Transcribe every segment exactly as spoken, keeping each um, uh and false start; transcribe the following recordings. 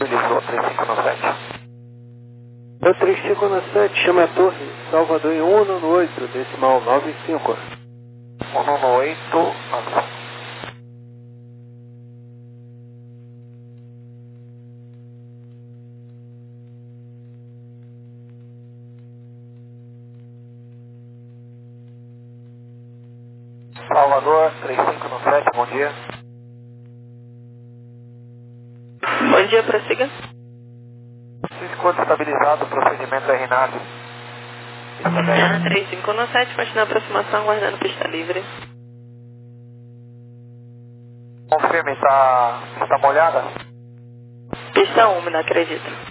estabilizou, três cinco no sete. É o três cinco no sete, chama a torre, Salvador em um no oito, decimal nove cinco. um no oito, nove cinco. Salvador, três cinco no sete, bom dia. Bom dia, prossiga. Cisco estabilizado, procedimento R nave. Pista dez. três cinco no sete, continua a aproximação, guardando pista livre. Confirme, está, está molhada? Pista úmida, acredito.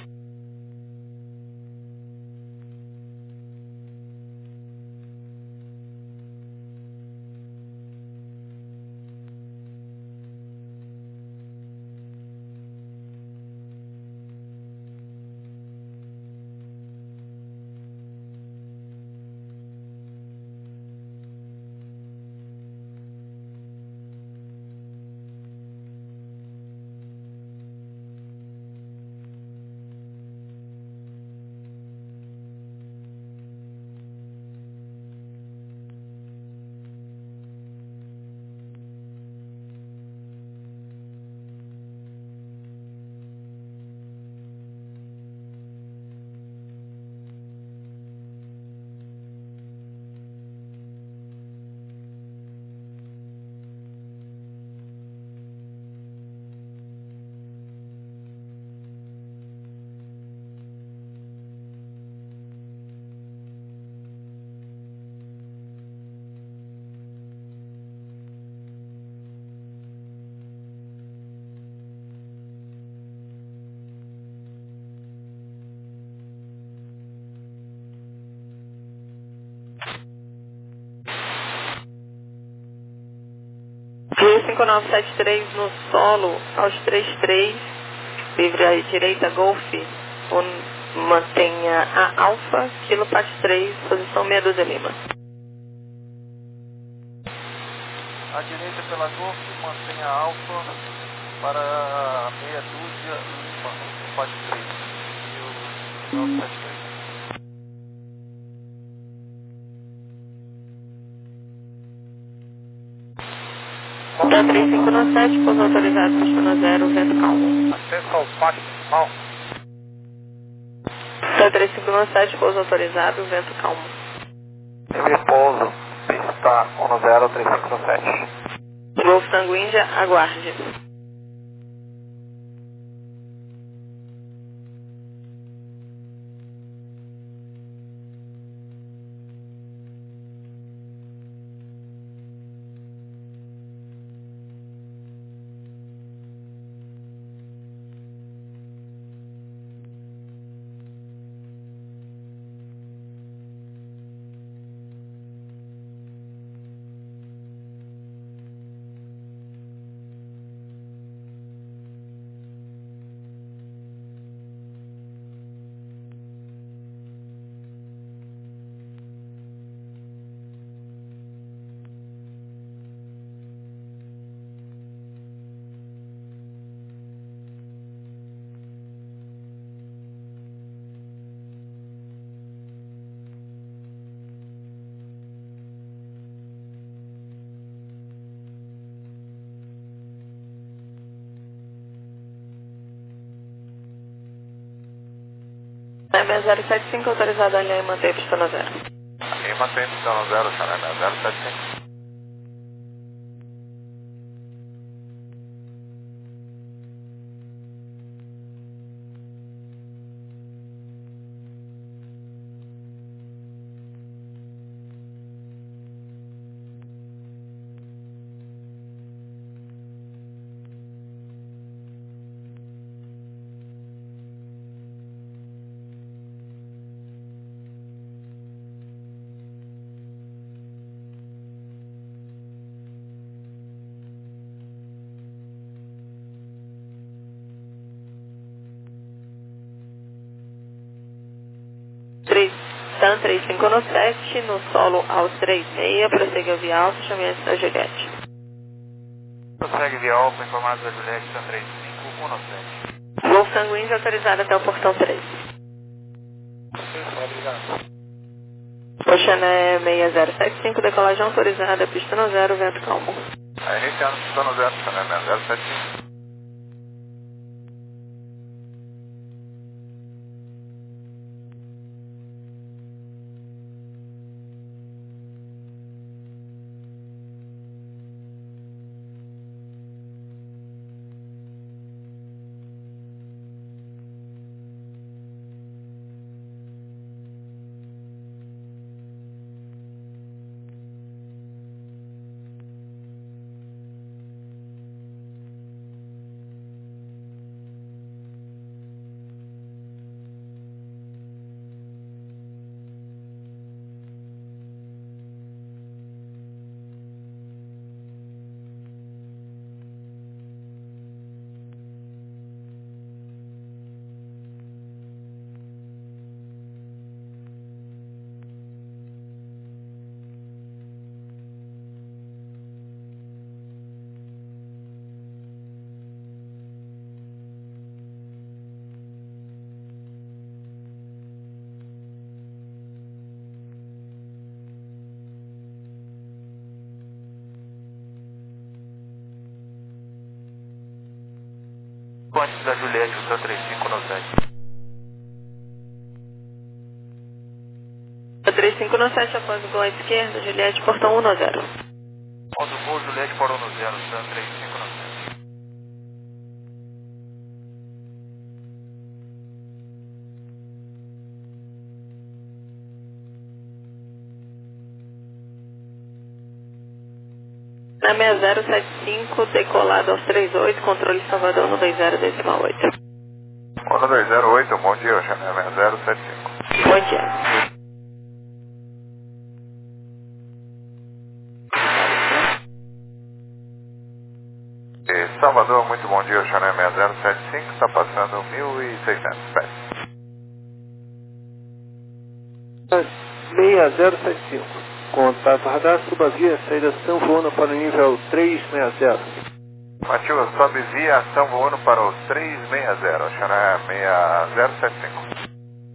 cinco nove sete três no solo, aos três três, livre à direita, Golf, mantenha a Alfa, Kilo Pat três, posição meia dúzia Lima. À direita pela Golf, mantenha a Alfa para meia dúzia Lima, Pat três. E o nove sete três. Da três cinco no sete, pouso autorizado, pista zero, vento calmo. Acesso ao pátio principal. Da três cinco no sete, pouso autorizado, vento calmo. Livre pouso, pista um zero, três cinco no sete. Golf Tango Índia, aguarde. Chalé zero sete cinco, autorizado a alinhar e manter a pista no zero. E mantém a pista no zero, Chalé zero sete cinco. Tan três cinco no sete, no solo aos três seis, prosseguiu via alto, chamei antes da Juliette. Prossegue via alto, informado da Juliette, Tan três cinco, um no sete. Golf sanguíneos autorizada até o portão três. Obrigado. Oxané seis zero sete cinco, decolagem autorizada, pista no zero, vento calmo. Aí, iniciando pista no zero, Oxané seis zero sete cinco. Antes da Juliette, o trinta e cinco no sete. trinta e cinco no sete, após o gol à esquerda, Juliette, portão um no zero. Após o gol, Juliette parou no zero, trinta e cinco no sete. Na seis zero sete cinco, decolado aos trinta e oito, controle Salvador no dois zero decimal oito. Onda dois zero oito, bom dia, Oxané seis zero sete cinco. Bom dia. E Salvador, muito bom dia, Oxané seis zero sete cinco, está passando mil e seiscentos pés. seis zero sete cinco. Contato radar, suba via, saída São João para o nível trezentos e sessenta. Matheus, sobe via São Voando para o trezentos e sessenta, Oxané seis zero sete cinco.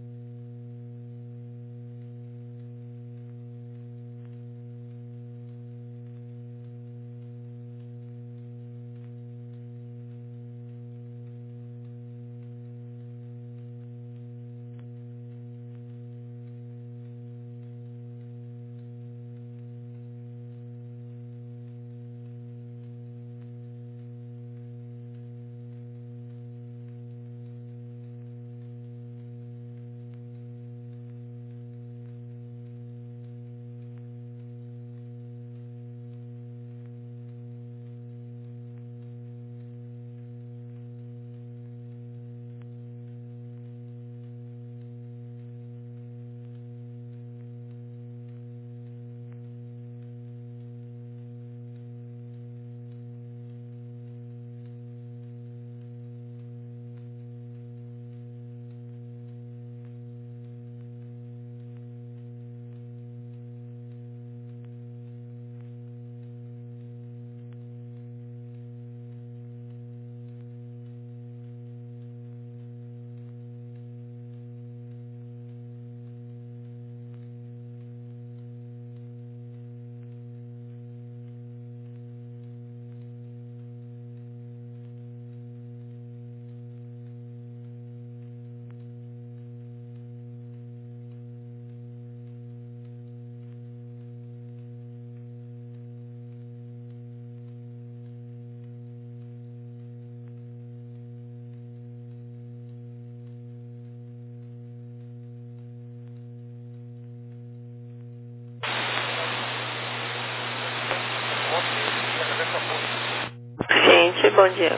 Gente, bom dia.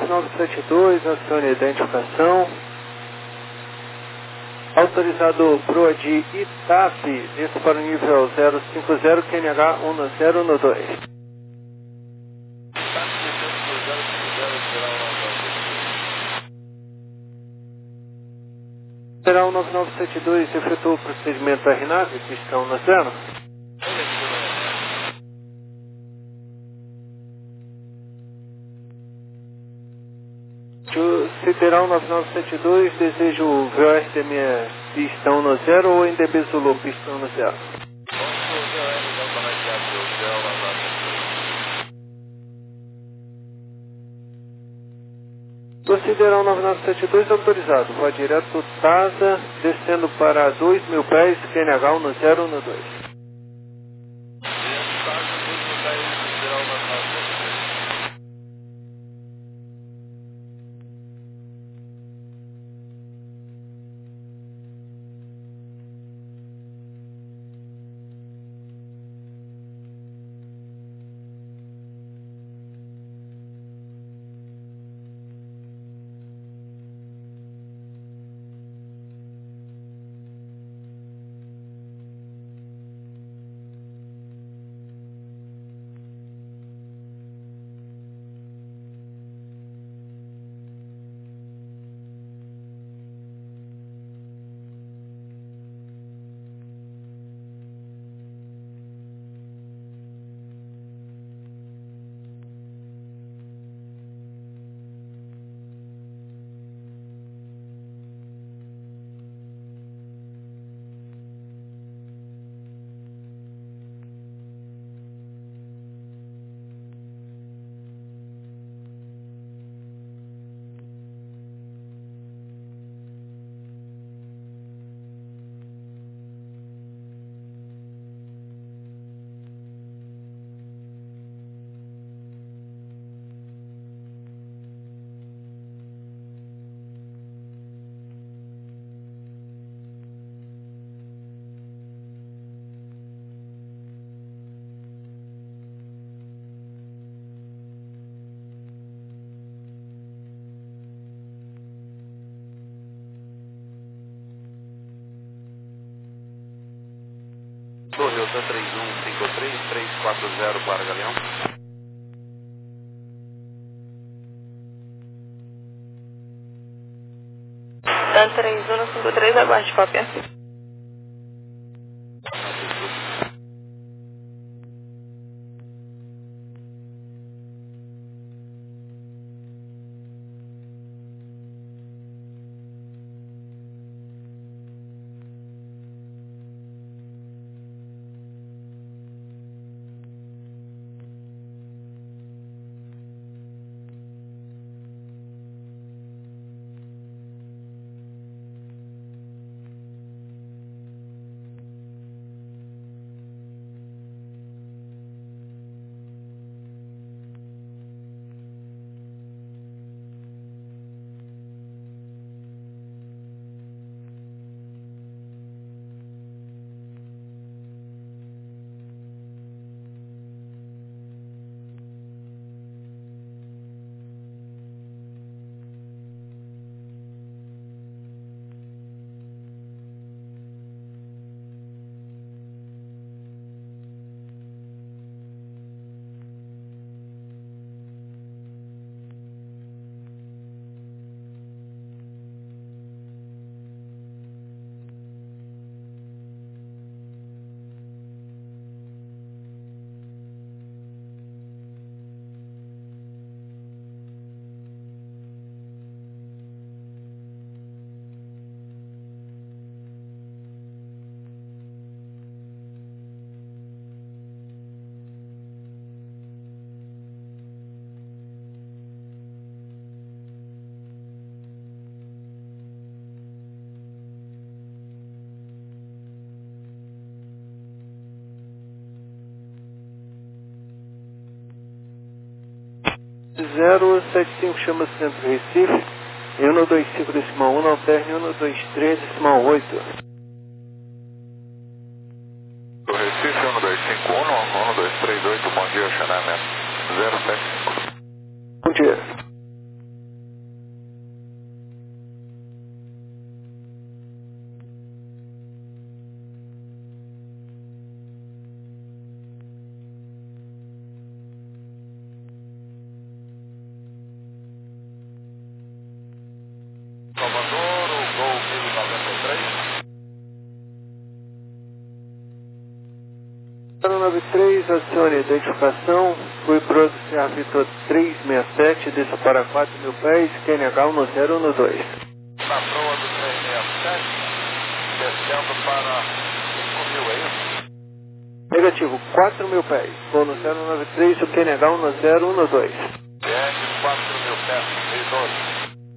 nove sete dois, acione a identificação. Autorizado Proa de Itape, desça para o nível zero cinco zero, Q N H um zero um dois. Federal nove nove sete dois efetuou o procedimento R nave, pistão no zero. Sideral nove nove sete dois, desejo o V O R D M E pistão no zero ou N D B Zulu pistão no zero? Do Sideral nove nove sete dois autorizado, vá direto Tasa, descendo para dois mil pés, Q N H um zero um dois. Toyota três um cinco três, três quatro zero para Galeão. Dan três um cinco três, aguarde cópia. zero sete cinco chama Centro Recife, um dois cinco decimal um, alterne um dois três decimal oito. Recife um dois cinco um, um dois três oito, bom dia, Xanamento zero sete cinco. Bom dia. zero nove três, adicione a identificação, fui pro Serra Vitor trezentos e sessenta e sete, desça para quatro mil pés, Q N H um zero um dois. Na proa do trezentos e sessenta e sete, descendo para cinco mil, é isso? Negativo, quatro mil pés, vou no zero nove três, o Q N H um zero um dois. B R quatro mil pés, mil e doze.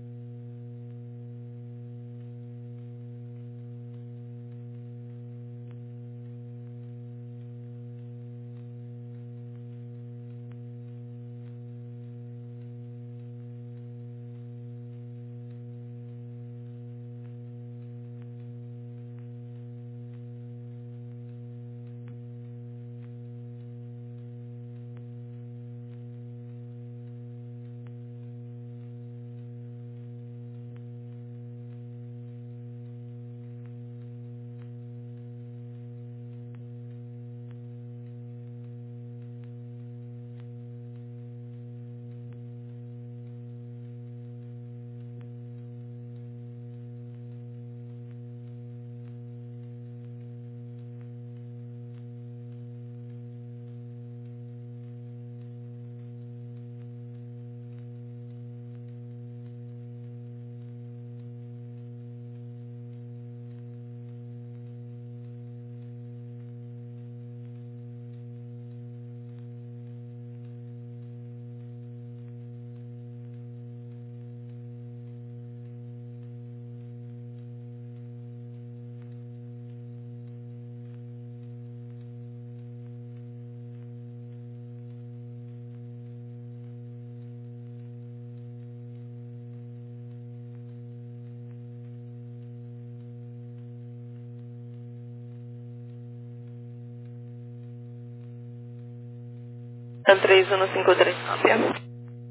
três um cinco três. três um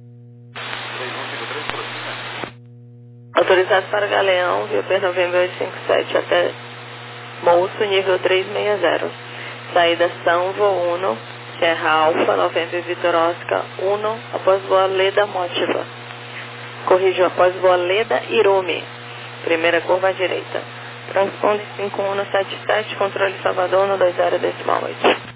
cinco três, prossiga. Autorizado para Galeão, Rio Verde Novembro oitocentos e cinquenta e sete até Moço, nível trezentos e sessenta. Saída São Vo um, Serra Alfa, Novembro Vitor Oscar um, após voa Leda Motiva. Corrijo, após voa Leda Irume. Primeira curva à direita. Transponde cinco um sete sete, controle Salvador no dois zero decimal oito.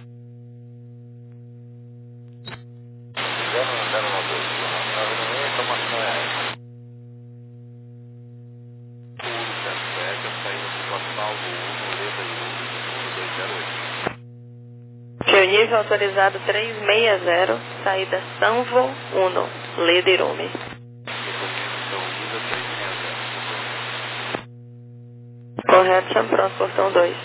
Seu nível autorizado trezentos e sessenta, saída São Vo um, Leda Irume. Correto, pronto, portão dois.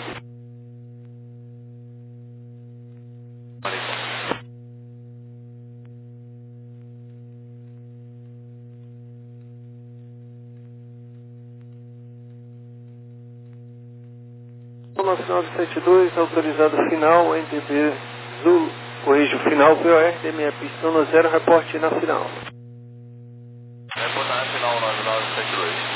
nove nove sete dois, autorizado final, N T B Zulu, corrijo final, V O R, D minha pistão no zero, reporte na final. Reporte na final nove nove sete dois.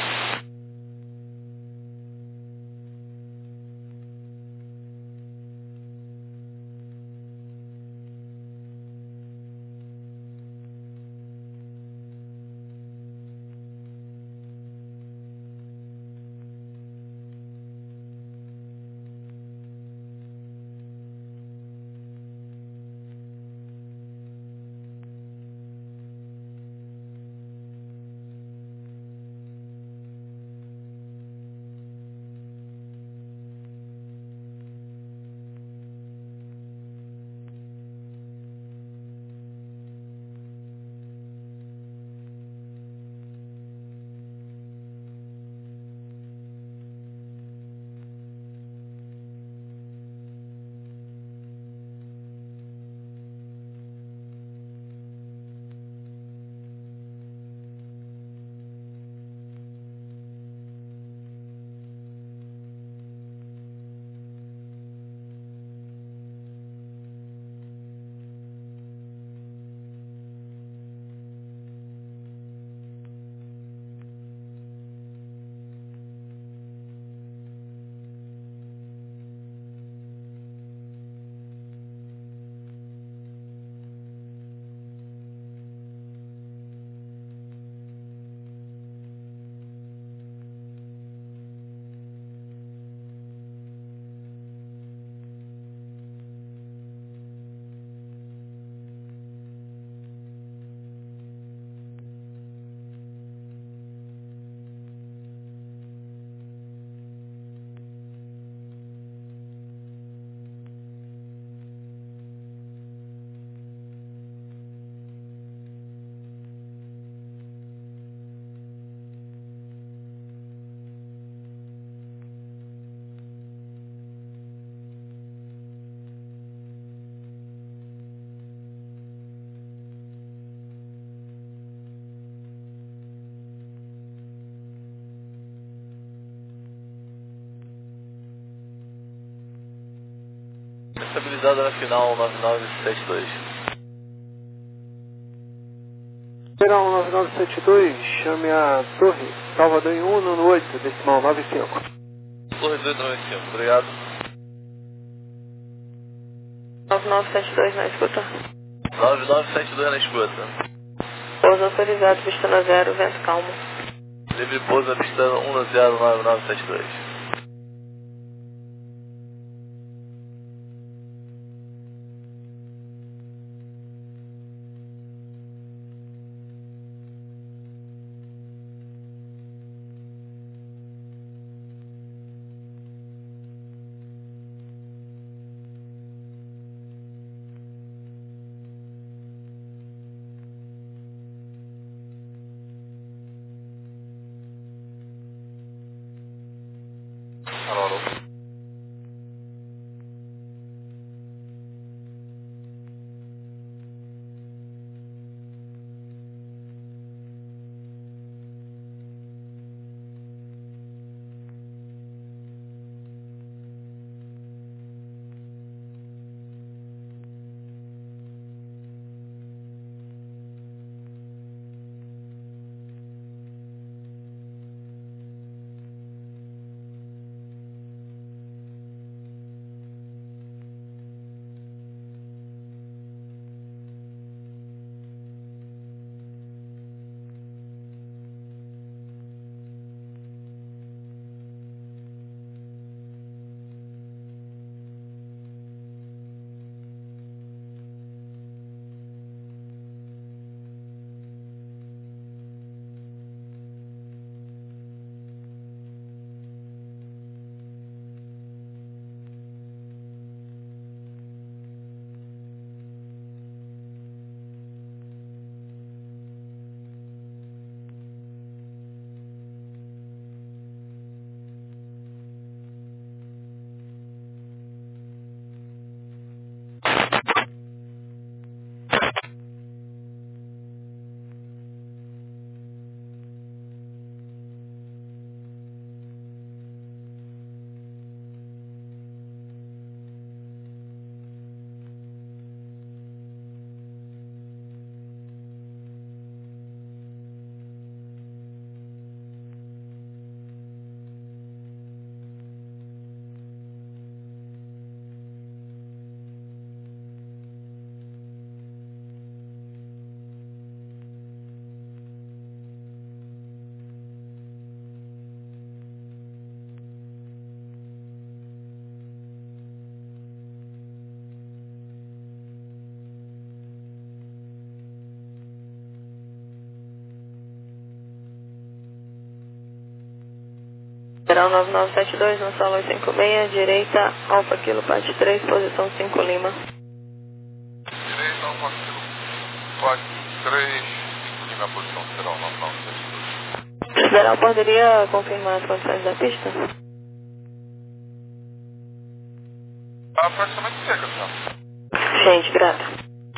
estabilizado na final nove nove sete dois. Geral nove nove sete dois, chame a Torre, Salvador em um no oito, decimal nove cinco. Torre dois nove cinco, obrigado. nove nove sete dois na escuta. nove nove sete dois na escuta. Pouso autorizado, pista na zero, vento calmo. Livre pouso na pista um zero nove nove sete dois. Alô, alô. Geral nove nove sete dois, no salão cinco seis, direita, Alfa Kilo, parte três, posição cinco Lima. Direita, Alfa Kilo, parte três, cinco Lima, posição geral, nove nove sete dois. Geral, poderia confirmar as condições da pista? Ah, praticamente seca, senhor. Gente, grata.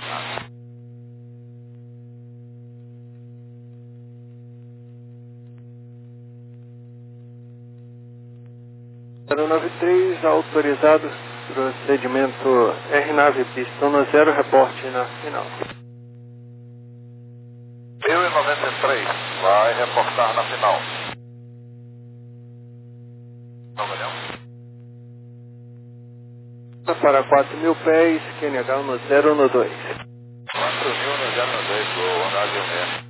zero nove três, autorizado, procedimento R nove, pista um zero, reporte na final. Eu e noventa e três, vai reportar na final. Não, Daniel? Para quatro mil pés, Q N H um zero um dois. quatro mil no zero dois, vou andar de meia.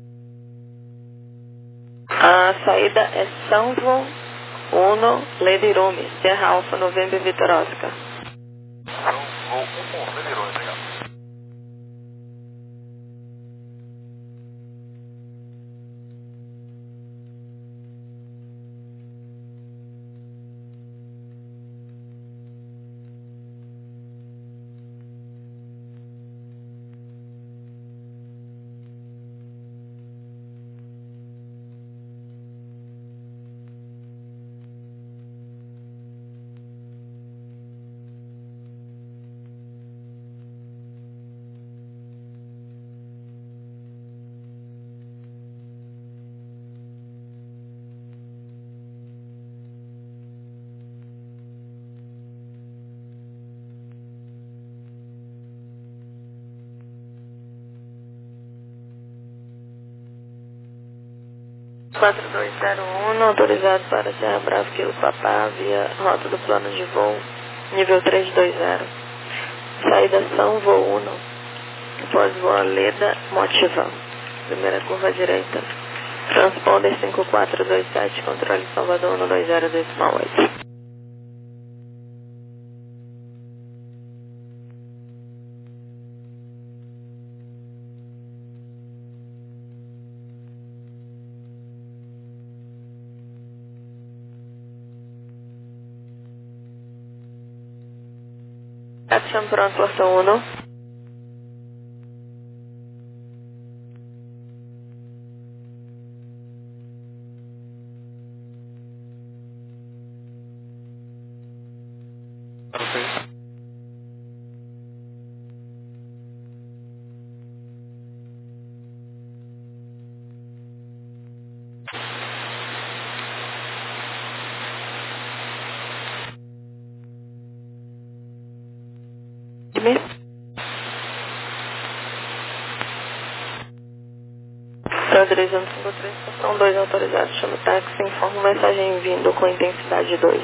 A saída é São João Uno, Ledirume, Serra Alfa, Novembro, Vitor Oscar. Então, vou um, Ledirume, obrigado. quatro dois zero um, autorizado para Serra Brava, Kilo Papá, via rota do plano de voo, nível trezentos e vinte. Saída São Voo um, pós-voo Leda Motivan, primeira curva à direita. Transponder cinco quatro dois sete, controle Salvador um dois zero decimal oito. Action pronto, portão um. três um cinco três, portão dois autorizado, chama o táxi, informa mensagem vindo com intensidade dois.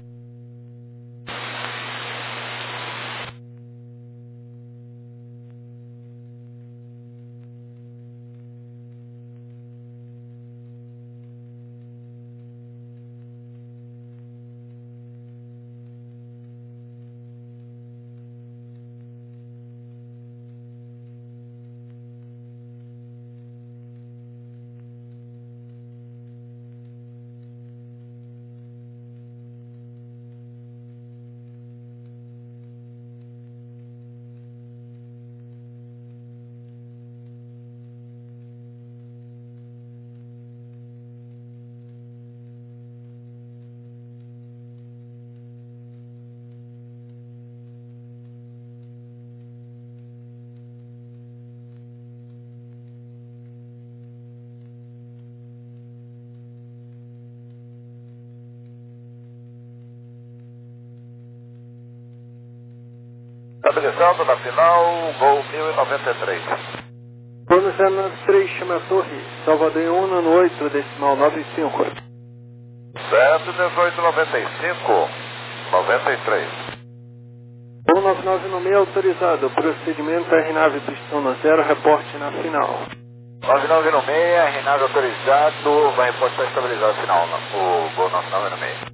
Estabilizando na final, voo mil e noventa e três. Bônus zero nove três, chama a torre, Salvador um no oito, decimal nove cinco. Certo, dezoito noventa e cinco, noventa e três. um nove nove no meio, autorizado, procedimento R nave pistão no zero, reporte na final. nove nove no meio, R nave autorizado, vai reportar estabilizado final, o voo nove nove no meio.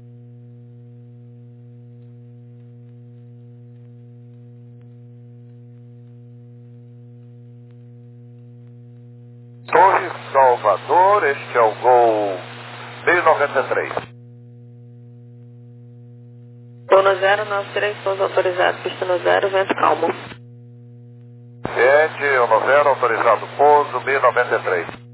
Torre Salvador, este é o gol mil e noventa e três. Bônus zero nove três, pouso autorizado, pista no zero, vento calmo. sete um zero, autorizado, pouso mil e noventa e três.